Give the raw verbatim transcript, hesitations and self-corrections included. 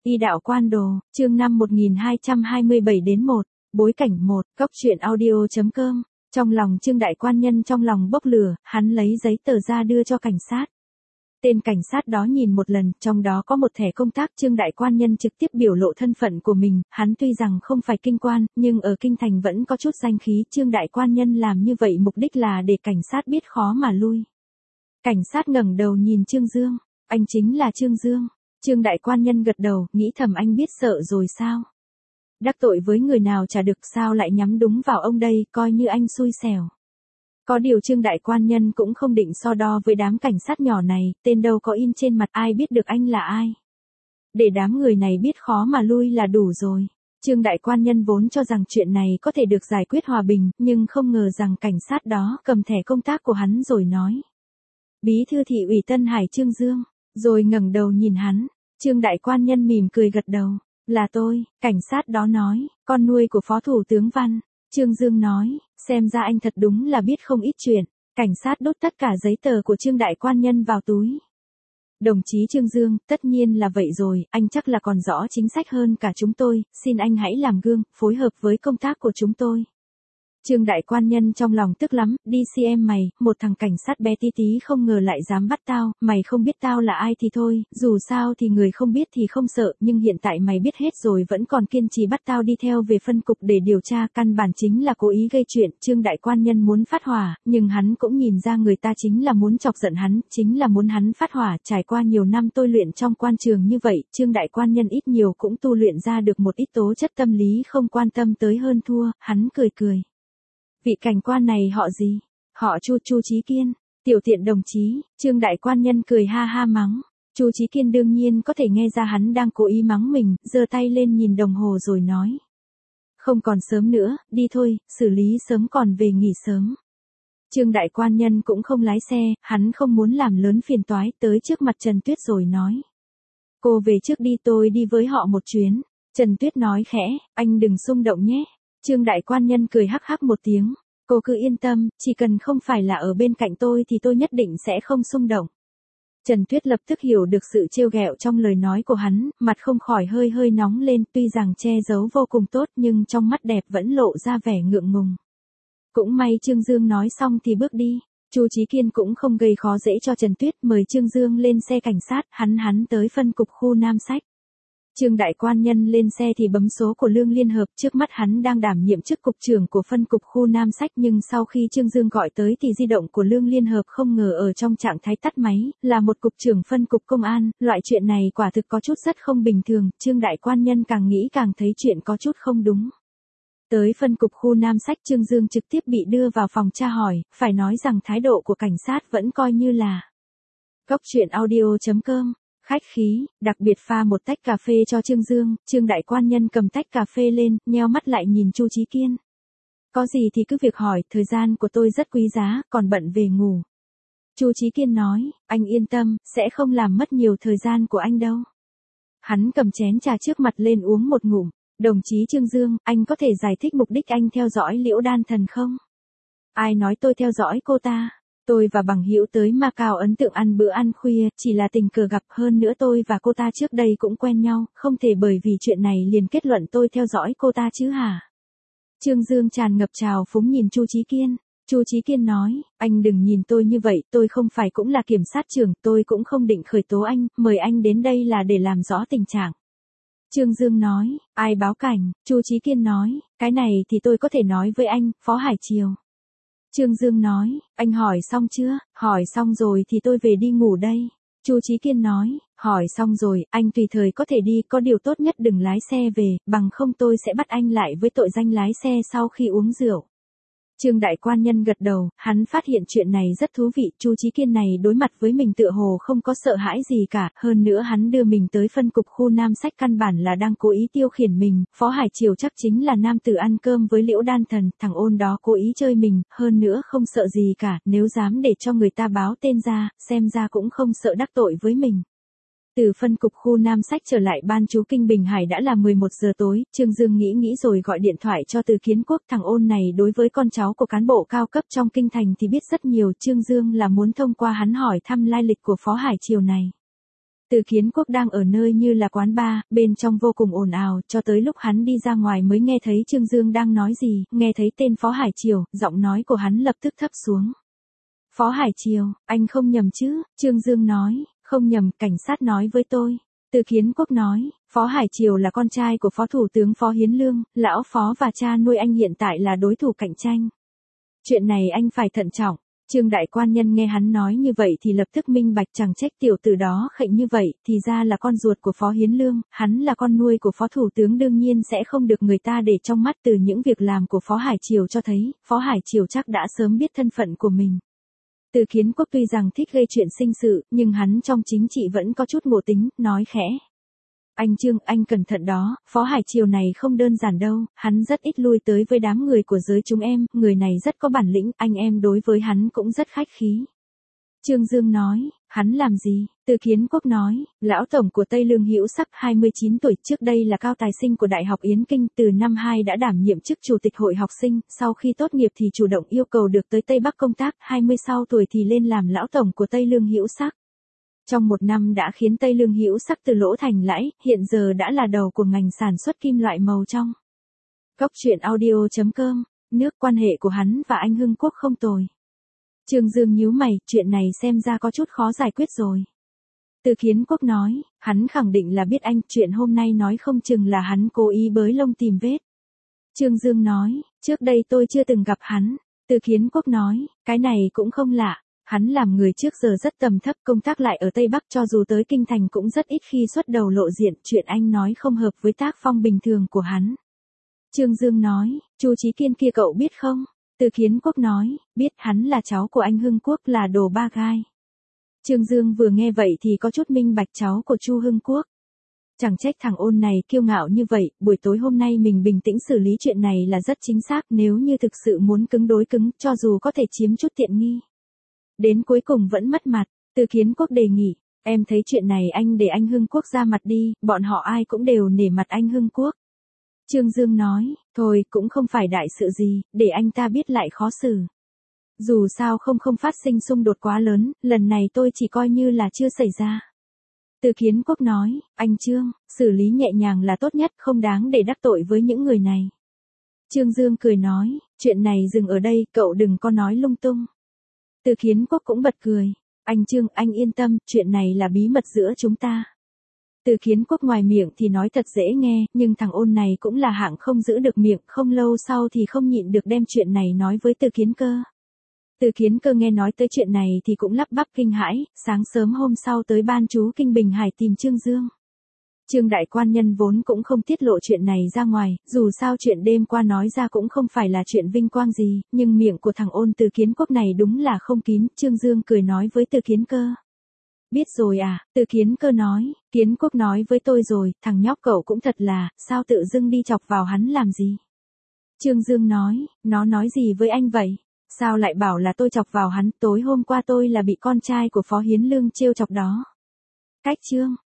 Y đạo quan đồ, chương năm một nghìn hai trăm hai mươi bảy đến một, bối cảnh một, góc truyện audio.com. Trong lòng Trương Đại Quan Nhân trong lòng bốc lửa, hắn lấy giấy tờ ra đưa cho cảnh sát. Tên cảnh sát đó nhìn một lần, trong đó có một thẻ công tác. Trương Đại Quan Nhân trực tiếp biểu lộ thân phận của mình, hắn tuy rằng không phải kinh quan, nhưng ở kinh thành vẫn có chút danh khí. Trương Đại Quan Nhân làm như vậy mục đích là để cảnh sát biết khó mà lui. Cảnh sát ngẩng đầu nhìn Trương Dương, anh chính là Trương Dương. Trương Đại Quan Nhân gật đầu, nghĩ thầm anh biết sợ rồi sao? Đắc tội với người nào chả được, sao lại nhắm đúng vào ông đây, coi như anh xui xẻo. Có điều Trương Đại Quan Nhân cũng không định so đo với đám cảnh sát nhỏ này, tên đâu có in trên mặt, ai biết được anh là ai. Để đám người này biết khó mà lui là đủ rồi. Trương Đại Quan Nhân vốn cho rằng chuyện này có thể được giải quyết hòa bình, nhưng không ngờ rằng cảnh sát đó cầm thẻ công tác của hắn rồi nói. Bí thư thị ủy Tân Hải Trương Dương, rồi ngẩng đầu nhìn hắn. Trương Đại Quan Nhân mỉm cười gật đầu. Là tôi, cảnh sát đó nói, con nuôi của Phó Thủ tướng Văn. Trương Dương nói, xem ra anh thật đúng là biết không ít chuyện. Cảnh sát đốt tất cả giấy tờ của Trương Đại Quan Nhân vào túi. Đồng chí Trương Dương, tất nhiên là vậy rồi, anh chắc là còn rõ chính sách hơn cả chúng tôi, xin anh hãy làm gương, phối hợp với công tác của chúng tôi. Trương Đại Quan Nhân trong lòng tức lắm, đi xem mày, một thằng cảnh sát bé tí tí không ngờ lại dám bắt tao, mày không biết tao là ai thì thôi, dù sao thì người không biết thì không sợ, nhưng hiện tại mày biết hết rồi vẫn còn kiên trì bắt tao đi theo về phân cục để điều tra, căn bản chính là cố ý gây chuyện. Trương Đại Quan Nhân muốn phát hỏa, nhưng hắn cũng nhìn ra người ta chính là muốn chọc giận hắn, chính là muốn hắn phát hỏa. Trải qua nhiều năm tôi luyện trong quan trường như vậy, Trương Đại Quan Nhân ít nhiều cũng tu luyện ra được một ít tố chất tâm lý không quan tâm tới hơn thua, hắn cười cười. Vị cảnh quan này họ gì? Họ Chu. Chu Chí Kiên. Tiểu tiện đồng chí. Trương Đại Quan Nhân cười ha ha mắng. Chu Chí Kiên đương nhiên có thể nghe ra hắn đang cố ý mắng mình, giơ tay lên nhìn đồng hồ rồi nói. Không còn sớm nữa, đi thôi, xử lý sớm còn về nghỉ sớm. Trương Đại Quan Nhân cũng không lái xe, hắn không muốn làm lớn phiền toái, tới trước mặt Trần Tuyết rồi nói. Cô về trước đi, tôi đi với họ một chuyến. Trần Tuyết nói khẽ, anh đừng xung động nhé. Trương Đại Quan Nhân cười hắc hắc một tiếng, cô cứ yên tâm, chỉ cần không phải là ở bên cạnh tôi thì tôi nhất định sẽ không xung động. Trần Tuyết lập tức hiểu được sự trêu ghẹo trong lời nói của hắn, mặt không khỏi hơi hơi nóng lên, tuy rằng che giấu vô cùng tốt nhưng trong mắt đẹp vẫn lộ ra vẻ ngượng ngùng. Cũng may Trương Dương nói xong thì bước đi, Chu Chí Kiên cũng không gây khó dễ cho Trần Tuyết, mời Trương Dương lên xe cảnh sát, hắn hắn tới phân cục khu Nam Sách. Trương Đại Quan Nhân lên xe thì bấm số của Lương Liên Hợp, trước mắt hắn đang đảm nhiệm chức cục trưởng của phân cục khu Nam Sách, nhưng sau khi Trương Dương gọi tới thì di động của Lương Liên Hợp không ngờ ở trong trạng thái tắt máy, là một cục trưởng phân cục công an, loại chuyện này quả thực có chút rất không bình thường. Trương Đại Quan Nhân càng nghĩ càng thấy chuyện có chút không đúng. Tới phân cục khu Nam Sách, Trương Dương trực tiếp bị đưa vào phòng tra hỏi, phải nói rằng thái độ của cảnh sát vẫn coi như là. Góc truyện audio.com. Khách khí, đặc biệt pha một tách cà phê cho Trương Dương. Trương Đại Quan Nhân cầm tách cà phê lên, nheo mắt lại nhìn Chu Chí Kiên. Có gì thì cứ việc hỏi, thời gian của tôi rất quý giá, còn bận về ngủ. Chu Chí Kiên nói, anh yên tâm, sẽ không làm mất nhiều thời gian của anh đâu. Hắn cầm chén trà trước mặt lên uống một ngụm. Đồng chí Trương Dương, anh có thể giải thích mục đích anh theo dõi Liễu Đan Thần không? Ai nói tôi theo dõi cô ta? Tôi và bằng hữu tới Macau ấn tượng ăn bữa ăn khuya, chỉ là tình cờ gặp, hơn nữa tôi và cô ta trước đây cũng quen nhau, không thể bởi vì chuyện này liền kết luận tôi theo dõi cô ta chứ hả? Trương Dương tràn ngập trào phúng nhìn Chu Chí Kiên. Chu Chí Kiên nói, anh đừng nhìn tôi như vậy, tôi không phải cũng là kiểm sát trưởng, tôi cũng không định khởi tố anh, mời anh đến đây là để làm rõ tình trạng. Trương Dương nói, ai báo cảnh? Chu Chí Kiên nói, cái này thì tôi có thể nói với anh, Phó Hải Triều. Trương Dương nói, anh hỏi xong chưa? Hỏi xong rồi thì tôi về đi ngủ đây. Chu Chí Kiên nói, hỏi xong rồi, anh tùy thời có thể đi, có điều tốt nhất đừng lái xe về, bằng không tôi sẽ bắt anh lại với tội danh lái xe sau khi uống rượu. Trương Đại Quan Nhân gật đầu, hắn phát hiện chuyện này rất thú vị, Chu Chí Kiên này đối mặt với mình tựa hồ không có sợ hãi gì cả, hơn nữa hắn đưa mình tới phân cục khu Nam Sách căn bản là đang cố ý tiêu khiển mình. Phó Hải Triều chắc chính là nam tử ăn cơm với Liễu Đan Thần, thằng ôn đó cố ý chơi mình, hơn nữa không sợ gì cả, nếu dám để cho người ta báo tên ra, xem ra cũng không sợ đắc tội với mình. Từ phân cục khu Nam Sách trở lại ban trú Kinh Bình Hải đã là mười một giờ tối, Trương Dương nghĩ nghĩ rồi gọi điện thoại cho Từ Kiến Quốc. Thằng ôn này đối với con cháu của cán bộ cao cấp trong kinh thành thì biết rất nhiều, Trương Dương là muốn thông qua hắn hỏi thăm lai lịch của Phó Hải Triều này. Từ Kiến Quốc đang ở nơi như là quán bar, bên trong vô cùng ồn ào, cho tới lúc hắn đi ra ngoài mới nghe thấy Trương Dương đang nói gì, nghe thấy tên Phó Hải Triều, giọng nói của hắn lập tức thấp xuống. Phó Hải Triều, anh không nhầm chứ, Trương Dương nói, không nhầm, cảnh sát nói với tôi. Từ Kiến Quốc nói, Phó Hải Triều là con trai của Phó Thủ tướng Phó Hiến Lương, lão Phó và cha nuôi anh hiện tại là đối thủ cạnh tranh. Chuyện này anh phải thận trọng. Trương đại quan nhân nghe hắn nói như vậy thì lập tức minh bạch, chẳng trách tiểu tử đó khệnh như vậy, thì ra là con ruột của Phó Hiến Lương, hắn là con nuôi của Phó Thủ tướng đương nhiên sẽ không được người ta để trong mắt. Từ những việc làm của Phó Hải Triều cho thấy, Phó Hải Triều chắc đã sớm biết thân phận của mình. Từ Kiến Quốc tuy rằng thích gây chuyện sinh sự, nhưng hắn trong chính trị vẫn có chút ngộ tính, nói khẽ. Anh Trương, anh cẩn thận đó, Phó Hải Triều này không đơn giản đâu, hắn rất ít lui tới với đám người của giới chúng em, người này rất có bản lĩnh, anh em đối với hắn cũng rất khách khí. Trương Dương nói, hắn làm gì? Từ Kiến Quốc nói, lão tổng của Tây Lương Hữu Sắc hai mươi chín tuổi, trước đây là cao tài sinh của Đại học Yến Kinh, từ năm hai đã đảm nhiệm chức chủ tịch hội học sinh, sau khi tốt nghiệp thì chủ động yêu cầu được tới Tây Bắc công tác, hai mươi sáu tuổi thì lên làm lão tổng của Tây Lương Hữu Sắc. Trong một năm đã khiến Tây Lương Hữu Sắc từ lỗ thành lãi, hiện giờ đã là đầu của ngành sản xuất kim loại màu trong. Cốc truyện audio chấm com, nước quan hệ của hắn và anh Hưng Quốc không tồi. Trương Dương nhíu mày, chuyện này xem ra có chút khó giải quyết rồi. Từ Kiến Quốc nói, hắn khẳng định là biết anh, chuyện hôm nay nói không chừng là hắn cố ý bới lông tìm vết. Trương Dương nói, trước đây tôi chưa từng gặp hắn. Từ Kiến Quốc nói, cái này cũng không lạ. Hắn làm người trước giờ rất tầm thấp, công tác lại ở Tây Bắc, cho dù tới Kinh Thành cũng rất ít khi xuất đầu lộ diện, chuyện anh nói không hợp với tác phong bình thường của hắn. Trương Dương nói, Chu Chí Kiên kia cậu biết không? Từ Kiến Quốc nói, biết, hắn là cháu của anh Hưng Quốc, là đồ ba gai. Trương Dương vừa nghe vậy thì có chút minh bạch, cháu của Chu Hưng Quốc. Chẳng trách thằng ôn này kiêu ngạo như vậy, buổi tối hôm nay mình bình tĩnh xử lý chuyện này là rất chính xác, nếu như thực sự muốn cứng đối cứng, cho dù có thể chiếm chút tiện nghi. Đến cuối cùng vẫn mất mặt. Từ Kiến Quốc đề nghị, em thấy chuyện này anh để anh Hưng Quốc ra mặt đi, bọn họ ai cũng đều nể mặt anh Hưng Quốc. Trương Dương nói, thôi cũng không phải đại sự gì, để anh ta biết lại khó xử. Dù sao không không phát sinh xung đột quá lớn, lần này tôi chỉ coi như là chưa xảy ra. Từ Kiến Quốc nói, anh Trương, xử lý nhẹ nhàng là tốt nhất, không đáng để đắc tội với những người này. Trương Dương cười nói, chuyện này dừng ở đây, cậu đừng có nói lung tung. Từ Kiến Quốc cũng bật cười, anh Trương, anh yên tâm, chuyện này là bí mật giữa chúng ta. Từ Kiến Quốc ngoài miệng thì nói thật dễ nghe, nhưng thằng ôn này cũng là hạng không giữ được miệng, không lâu sau thì không nhịn được đem chuyện này nói với Từ Kiến Cơ. Từ Kiến Cơ nghe nói tới chuyện này thì cũng lắp bắp kinh hãi, sáng sớm hôm sau tới ban trú Kinh Bình Hải tìm Trương Dương. Trương đại quan nhân vốn cũng không tiết lộ chuyện này ra ngoài, dù sao chuyện đêm qua nói ra cũng không phải là chuyện vinh quang gì, nhưng miệng của thằng ôn Từ Kiến Quốc này đúng là không kín. Trương Dương cười nói với Từ Kiến Cơ. Biết rồi à, Từ Kiến Cơ nói, Kiến Quốc nói với tôi rồi, thằng nhóc cậu cũng thật là, sao tự dưng đi chọc vào hắn làm gì? Trương Dương nói, nó nói gì với anh vậy? Sao lại bảo là tôi chọc vào hắn, tối hôm qua tôi là bị con trai của Phó Hiến Lương trêu chọc đó. Cách Trương.